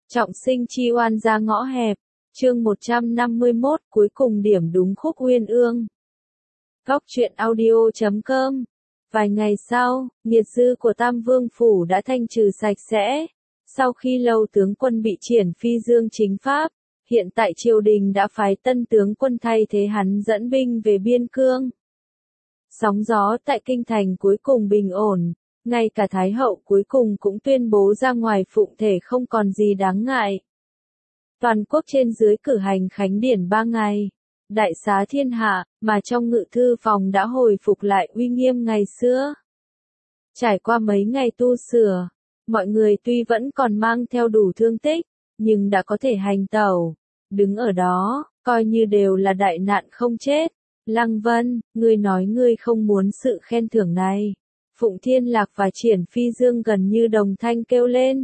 Trọng sinh chi oan ra ngõ hẹp, chương 151 cuối cùng điểm đúng khúc uyên ương. Góc truyện audio.com. Vài ngày sau, nghiệt dư của Tam Vương Phủ đã thanh trừ sạch sẽ. Sau khi Lâu tướng quân bị triển phi dương chính pháp, hiện tại triều đình đã phái tân tướng quân thay thế hắn dẫn binh về biên cương. Sóng gió tại kinh thành cuối cùng bình ổn, ngay cả Thái hậu cuối cùng cũng tuyên bố ra ngoài phụng thể không còn gì đáng ngại. Toàn quốc trên dưới cử hành khánh điển 3 ngày, đại xá thiên hạ, mà trong ngự thư phòng đã hồi phục lại uy nghiêm ngày xưa. Trải qua mấy ngày tu sửa, mọi người tuy vẫn còn mang theo đủ thương tích, nhưng đã có thể hành tẩu, đứng ở đó, coi như đều là đại nạn không chết. Lăng Vân, ngươi nói ngươi không muốn sự khen thưởng này. Phụng Thiên Lạc và Triển Phi Dương gần như đồng thanh kêu lên.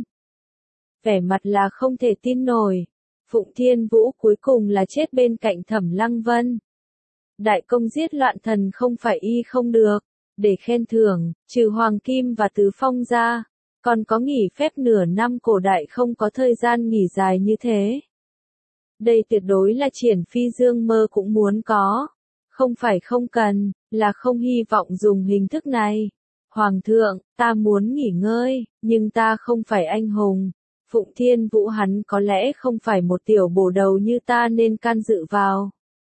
Vẻ mặt là không thể tin nổi. Phụng Thiên Vũ cuối cùng là chết bên cạnh Thẩm Lăng Vân. Đại công giết loạn thần không phải y không được. Để khen thưởng, trừ Hoàng Kim và Tứ Phong ra, còn có nghỉ phép nửa năm cổ đại không có thời gian nghỉ dài như thế. Đây tuyệt đối là Triển Phi Dương mơ cũng muốn có. Không phải không cần, là không hy vọng dùng hình thức này. Hoàng thượng, ta muốn nghỉ ngơi, nhưng ta không phải anh hùng. Phụng Thiên Vũ hắn có lẽ không phải một tiểu bổ đầu như ta nên can dự vào.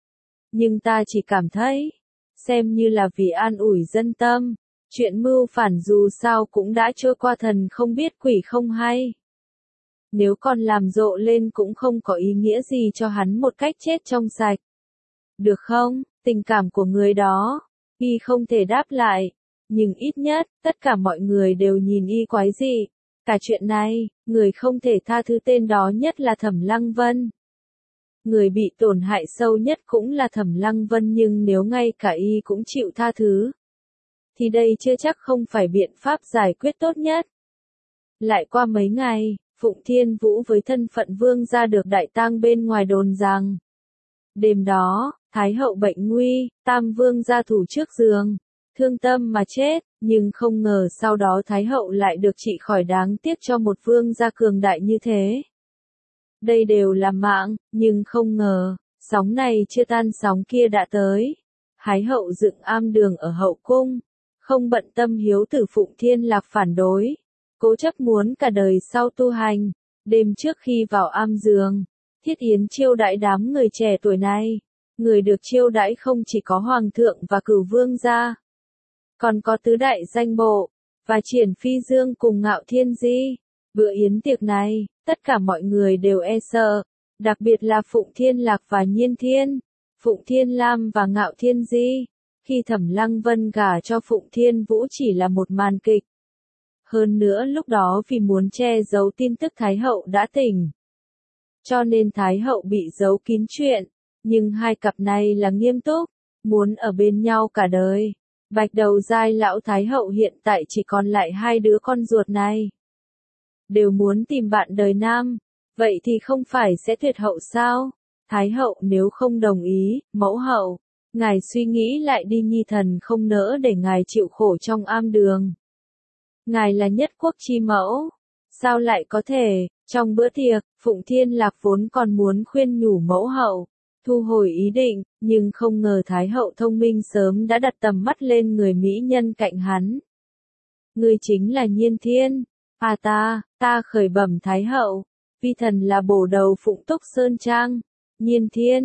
Nhưng ta chỉ cảm thấy, xem như là vì an ủi dân tâm, chuyện mưu phản dù sao cũng đã trôi qua thần không biết quỷ không hay. Nếu còn làm rộ lên cũng không có ý nghĩa gì cho hắn một cách chết trong sạch. Được không, tình cảm của người đó, y không thể đáp lại. Nhưng ít nhất, tất cả mọi người đều nhìn y quái dị. Cả chuyện này, người không thể tha thứ tên đó nhất là Thẩm Lăng Vân. Người bị tổn hại sâu nhất cũng là Thẩm Lăng Vân, nhưng nếu ngay cả y cũng chịu tha thứ, thì đây chưa chắc không phải biện pháp giải quyết tốt nhất. Lại qua mấy ngày, Phụng Thiên Vũ với thân phận vương gia được đại tang bên ngoài đồn rằng. Đêm đó, Thái hậu bệnh nguy, Tam Vương gia thủ trước giường. Thương tâm mà chết, nhưng không ngờ sau đó Thái hậu lại được trị khỏi, đáng tiếc cho một vương gia cường đại như thế. Đây đều là mạng, nhưng không ngờ, sóng này chưa tan sóng kia đã tới. Thái hậu dựng am đường ở hậu cung, không bận tâm hiếu tử Phụng Thiên Lạc phản đối, cố chấp muốn cả đời sau tu hành. Đêm trước khi vào am giường, Thiết Yến chiêu đãi đám người trẻ tuổi này. Người được chiêu đãi không chỉ có hoàng thượng và cửu vương gia, còn có tứ đại danh bộ, và Triển Phi Dương cùng Ngạo Thiên Di. Bữa yến tiệc này, tất cả mọi người đều e sợ, đặc biệt là Phụng Thiên Lạc và Nhiên Thiên, Phụng Thiên Lam và Ngạo Thiên Di. Khi Thẩm Lăng Vân gả cho Phụng Thiên Vũ chỉ là một màn kịch. Hơn nữa lúc đó vì muốn che giấu tin tức Thái hậu đã tỉnh, cho nên Thái hậu bị giấu kín chuyện. Nhưng hai cặp này là nghiêm túc, muốn ở bên nhau cả đời. Bạch đầu giai lão Thái hậu hiện tại chỉ còn lại hai đứa con ruột này. Đều muốn tìm bạn đời nam, vậy thì không phải sẽ tuyệt hậu sao? Thái hậu nếu không đồng ý, mẫu hậu, ngài suy nghĩ lại đi, nhi thần không nỡ để ngài chịu khổ trong am đường. Ngài là nhất quốc chi mẫu, sao lại có thể? Trong bữa tiệc, Phụng Thiên Lạc vốn còn muốn khuyên nhủ mẫu hậu thu hồi ý định, nhưng không ngờ Thái hậu thông minh sớm đã đặt tầm mắt lên người mỹ nhân cạnh hắn. Ngươi chính là Nhiên Thiên. À ta khởi bẩm Thái hậu, vi thần là bổ đầu Phụng Túc Sơn Trang. Nhiên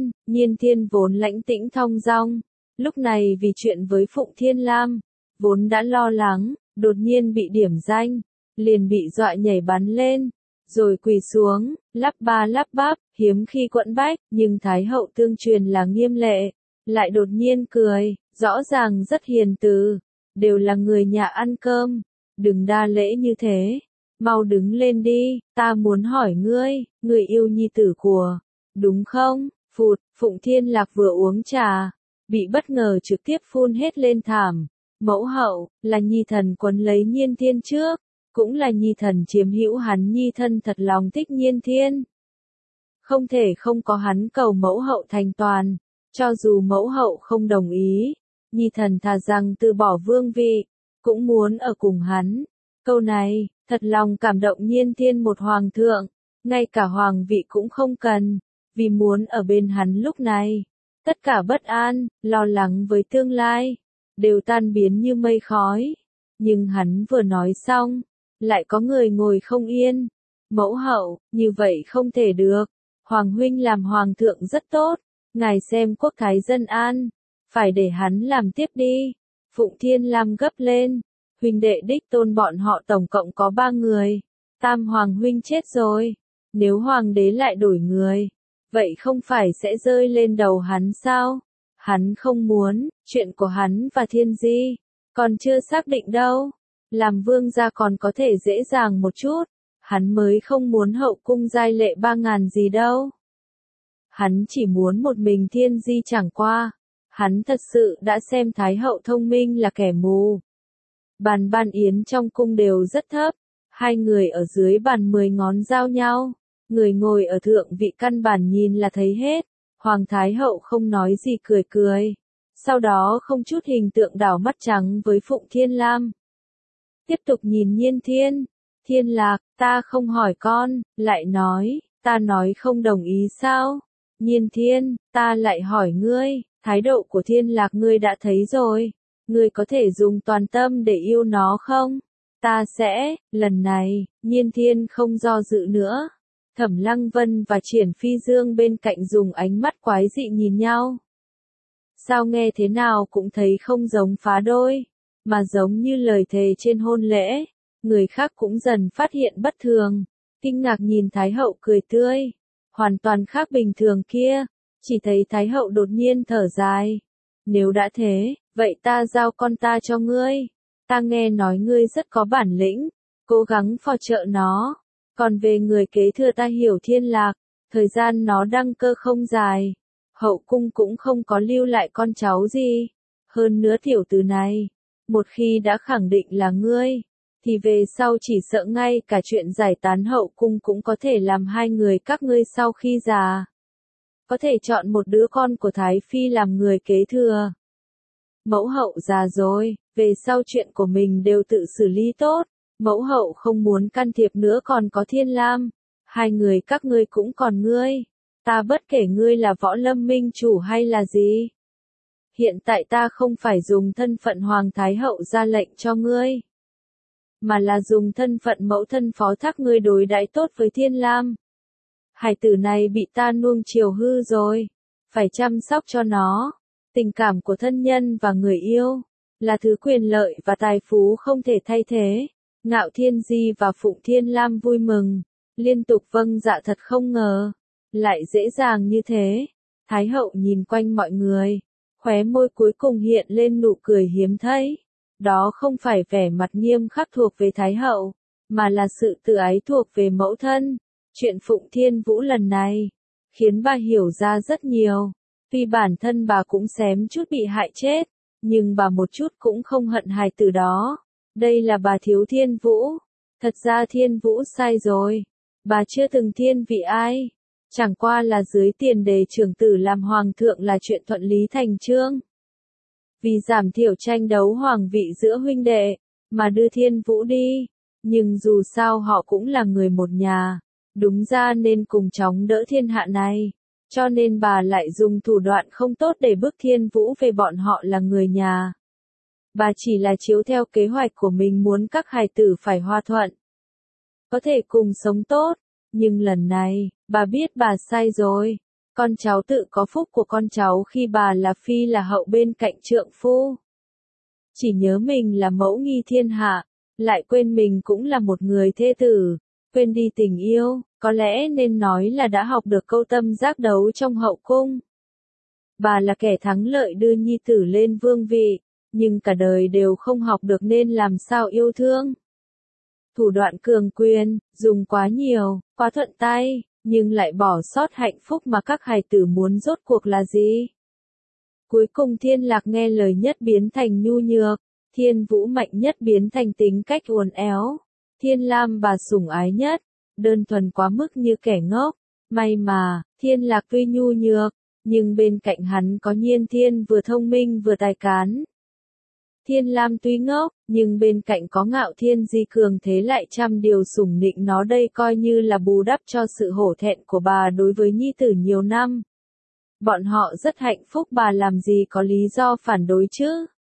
Thiên vốn lãnh tĩnh thong dong, lúc này vì chuyện với Phụng Thiên Lam, vốn đã lo lắng, đột nhiên bị điểm danh, liền bị dọa nhảy bắn lên. Rồi quỳ xuống, lắp ba lắp bắp, hiếm khi quẫn bách, nhưng Thái hậu tương truyền là nghiêm lệ, lại đột nhiên cười, rõ ràng rất hiền từ, đều là người nhà ăn cơm, đừng đa lễ như thế, mau đứng lên đi, ta muốn hỏi ngươi, người yêu nhi tử của, đúng không? Phụt, Phụng Thiên Lạc vừa uống trà, bị bất ngờ trực tiếp phun hết lên thảm. Mẫu hậu, là nhi thần quấn lấy Nhiên Thiên trước. Cũng là nhi thần chiếm hữu hắn, nhi thân thật lòng thích Nhiên Thiên. Không thể không có hắn, cầu mẫu hậu thành toàn. Cho dù mẫu hậu không đồng ý, nhi thần thà rằng từ bỏ vương vị, cũng muốn ở cùng hắn. Câu này, thật lòng cảm động Nhiên Thiên, một hoàng thượng. ngay cả hoàng vị cũng không cần, vì muốn ở bên hắn lúc này. Tất cả bất an, lo lắng với tương lai, đều tan biến như mây khói. Nhưng hắn vừa nói xong, lại có người ngồi không yên. Mẫu hậu, như vậy không thể được. Hoàng huynh làm hoàng thượng rất tốt, ngài xem quốc thái dân an, phải để hắn làm tiếp đi. Phụng Thiên Lam gấp lên, huynh đệ đích tôn bọn họ tổng cộng có 3 người, tam hoàng huynh chết rồi, nếu hoàng đế lại đổi người, vậy không phải sẽ rơi lên đầu hắn sao? Hắn không muốn, chuyện của hắn và Thiên Di, còn chưa xác định đâu, làm vương gia còn có thể dễ dàng một chút, hắn mới không muốn hậu cung giai lệ 3.000 gì đâu. Hắn chỉ muốn một mình Thiên Di chẳng qua. Hắn thật sự đã xem Thái hậu thông minh là kẻ mù. Bàn ban yến trong cung đều rất thấp, hai người ở dưới bàn 10 ngón giao nhau, người ngồi ở thượng vị căn bản nhìn là thấy hết. Hoàng Thái hậu không nói gì cười cười, sau đó không chút hình tượng đảo mắt trắng với Phụng Thiên Lam. Tiếp tục nhìn Nhiên Thiên, Thiên Lạc, ta không hỏi con, lại nói, ta nói không đồng ý sao? Nhiên Thiên, ta lại hỏi ngươi. Thái độ của Thiên Lạc ngươi đã thấy rồi, ngươi có thể dùng toàn tâm để yêu nó không? Ta sẽ, lần này, Nhiên Thiên không do dự nữa. Thẩm Lăng Vân và Triển Phi Dương bên cạnh dùng ánh mắt quái dị nhìn nhau. Sao nghe thế nào cũng thấy không giống phá đôi, mà giống như lời thề trên hôn lễ. Người khác cũng dần phát hiện bất thường, kinh ngạc nhìn Thái hậu cười tươi, hoàn toàn khác bình thường kia. Chỉ thấy Thái hậu đột nhiên thở dài. Nếu đã thế, vậy ta giao con ta cho ngươi. Ta nghe nói ngươi rất có bản lĩnh, cố gắng phò trợ nó. Còn về người kế thừa ta hiểu Thiên Lạc, thời gian nó đăng cơ không dài. Hậu cung cũng không có lưu lại con cháu gì. Hơn nữa tiểu tử này, một khi đã khẳng định là ngươi, thì về sau chỉ sợ ngay cả chuyện giải tán hậu cung cũng có thể làm hai người các ngươi sau khi già. Có thể chọn một đứa con của Thái Phi làm người kế thừa. Mẫu hậu già rồi, về sau chuyện của mình đều tự xử lý tốt. Mẫu hậu không muốn can thiệp nữa, còn có Thiên Lam. Hai người các ngươi cũng còn ngươi. Ta bất kể ngươi là Võ Lâm minh chủ hay là gì. Hiện tại ta không phải dùng thân phận Hoàng Thái hậu ra lệnh cho ngươi, mà là dùng thân phận mẫu thân phó thác ngươi đối đãi tốt với Thiên Lam. Hải tử này bị ta nuông chiều hư rồi, phải chăm sóc cho nó. Tình cảm của thân nhân và người yêu, là thứ quyền lợi và tài phú không thể thay thế. Ngạo Thiên Di và Phụng Thiên Lam vui mừng, liên tục vâng dạ thật không ngờ, lại dễ dàng như thế. Thái hậu nhìn quanh mọi người, khóe môi cuối cùng hiện lên nụ cười hiếm thấy. Đó không phải vẻ mặt nghiêm khắc thuộc về Thái hậu, mà là sự tự ái thuộc về mẫu thân. Chuyện Phụng Thiên Vũ lần này, khiến bà hiểu ra rất nhiều. Tuy bản thân bà cũng xém chút bị hại chết, nhưng bà một chút cũng không hận hài tử đó. Đây là bà thiếu Thiên Vũ. Thật ra Thiên Vũ sai rồi. Bà chưa từng thiên vị ai. Chẳng qua là dưới tiền đề trưởng tử làm hoàng thượng là chuyện thuận lý thành chương. Vì giảm thiểu tranh đấu hoàng vị giữa huynh đệ, mà đưa Thiên Vũ đi. Nhưng dù sao họ cũng là người một nhà. Đúng ra nên cùng chóng đỡ thiên hạ này. Cho nên bà lại dùng thủ đoạn không tốt để bức Thiên Vũ về bọn họ là người nhà. Bà chỉ là chiếu theo kế hoạch của mình muốn các hài tử phải hòa thuận, có thể cùng sống tốt. Nhưng lần này, bà biết bà sai rồi. Con cháu tự có phúc của con cháu khi bà là phi là hậu bên cạnh trượng phu. Chỉ nhớ mình là mẫu nghi thiên hạ, lại quên mình cũng là một người thê tử, quên đi tình yêu, có lẽ nên nói là đã học được câu tâm giác đấu trong hậu cung. Bà là kẻ thắng lợi đưa nhi tử lên vương vị, nhưng cả đời đều không học được nên làm sao yêu thương. Thủ đoạn cường quyền, dùng quá nhiều, quá thuận tay, nhưng lại bỏ sót hạnh phúc mà các hài tử muốn rốt cuộc là gì? Cuối cùng Thiên Lạc nghe lời nhất biến thành nhu nhược, Thiên Vũ mạnh nhất biến thành tính cách uốn éo, Thiên Lam bà sủng ái nhất, đơn thuần quá mức như kẻ ngốc. May mà, Thiên Lạc tuy nhu nhược, nhưng bên cạnh hắn có Nhiên Thiên vừa thông minh vừa tài cán. Thiên Lam tuy ngốc, nhưng bên cạnh có Ngạo Thiên Di cường thế lại trăm điều sủng nịnh nó, đây coi như là bù đắp cho sự hổ thẹn của bà đối với nhi tử nhiều năm. Bọn họ rất hạnh phúc, bà làm gì có lý do phản đối chứ.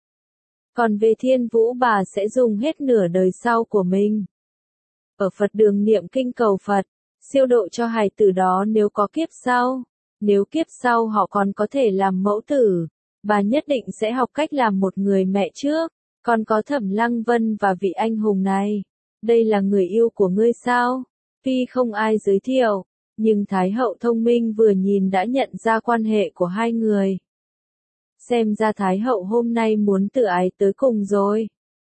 Còn về Thiên Vũ, bà sẽ dùng hết nửa đời sau của mình ở Phật đường niệm kinh cầu Phật, siêu độ cho hài tử đó nếu có kiếp sau. Nếu kiếp sau họ còn có thể làm mẫu tử, bà nhất định sẽ học cách làm một người mẹ trước. Còn có Thẩm Lăng Vân và vị anh hùng này. Đây là người yêu của ngươi sao? Tuy không ai giới thiệu, nhưng Thái hậu thông minh vừa nhìn đã nhận ra quan hệ của hai người. Xem ra Thái hậu hôm nay muốn tự ái tới cùng rồi.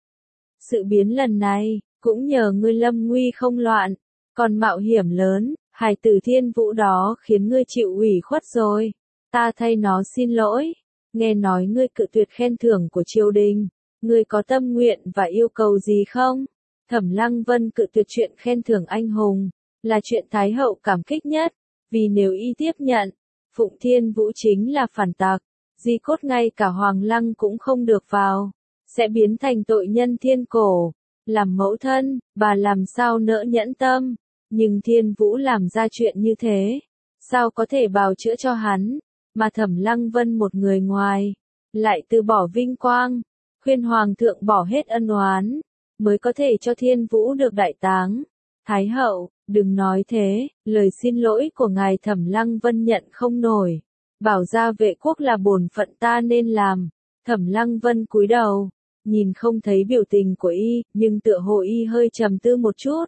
Sự biến lần này, cũng nhờ ngươi lâm nguy không loạn, còn mạo hiểm lớn, hài tử Thiên Vũ đó khiến ngươi chịu ủy khuất rồi. Ta thay nó xin lỗi, nghe nói ngươi cự tuyệt khen thưởng của triều đình, ngươi có tâm nguyện và yêu cầu gì không? Thẩm Lăng Vân cự tuyệt chuyện khen thưởng anh hùng, là chuyện Thái hậu cảm kích nhất, vì nếu y tiếp nhận, Phụng Thiên Vũ chính là phản tặc, di cốt ngay cả Hoàng Lăng cũng không được vào, sẽ biến thành tội nhân thiên cổ. Làm mẫu thân, bà làm sao nỡ nhẫn tâm, nhưng Thiên Vũ làm ra chuyện như thế, sao có thể bào chữa cho hắn, mà Thẩm Lăng Vân một người ngoài, lại từ bỏ vinh quang, khuyên Hoàng thượng bỏ hết ân oán, mới có thể cho Thiên Vũ được đại táng. Thái hậu, đừng nói thế, lời xin lỗi của ngài Thẩm Lăng Vân nhận không nổi, bảo gia vệ quốc là bổn phận ta nên làm. Thẩm Lăng Vân cúi đầu, nhìn không thấy biểu tình của y, nhưng tựa hồ y hơi trầm tư một chút.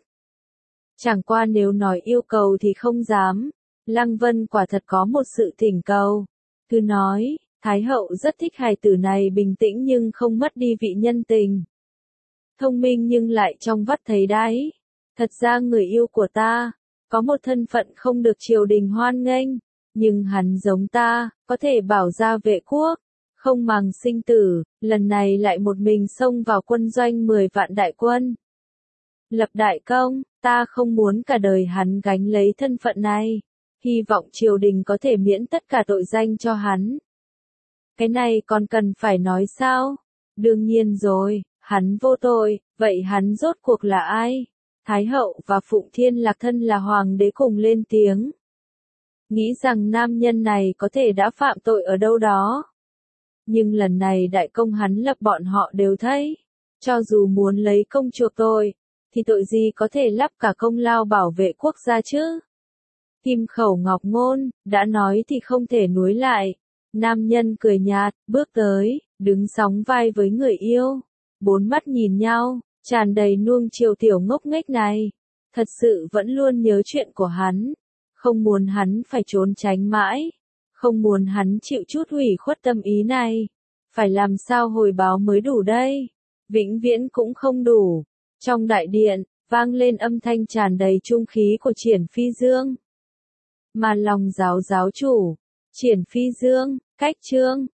Chẳng qua nếu nói yêu cầu thì không dám. Lăng Vân quả thật có một sự thỉnh cầu. Cứ nói, Thái hậu rất thích hài tử này bình tĩnh nhưng không mất đi vị nhân tình. Thông minh nhưng lại trong vắt thấy đáy. Thật ra người yêu của ta, có một thân phận không được triều đình hoan nghênh, nhưng hắn giống ta, có thể bảo gia vệ quốc, không màng sinh tử, lần này lại một mình xông vào quân doanh 10 vạn đại quân. Lập đại công, ta không muốn cả đời hắn gánh lấy thân phận này, hy vọng triều đình có thể miễn tất cả tội danh cho hắn. Cái này còn cần phải nói sao? Đương nhiên rồi, hắn vô tội, vậy hắn rốt cuộc là ai? Thái hậu và Phụng Thiên Lạc thân là hoàng đế cùng lên tiếng. Nghĩ rằng nam nhân này có thể đã phạm tội ở đâu đó. Nhưng lần này đại công hắn lập bọn họ đều thấy. Cho dù muốn lấy công chuộc tội, thì tội gì có thể lắp cả công lao bảo vệ quốc gia chứ? Kim Khẩu Ngọc Ngôn, đã nói thì không thể nuối lại. Nam nhân cười nhạt, bước tới, đứng sóng vai với người yêu. Bốn mắt nhìn nhau, tràn đầy nuông chiều tiểu ngốc nghếch này. Thật sự vẫn luôn nhớ chuyện của hắn. Không muốn hắn phải trốn tránh mãi. Không muốn hắn chịu chút ủy khuất tâm ý này. Phải làm sao hồi báo mới đủ đây? Vĩnh viễn cũng không đủ. Trong đại điện, vang lên âm thanh tràn đầy trung khí của Triển Phi Dương. Mà lòng giáo chủ, Triển Phi Dương, cách chương.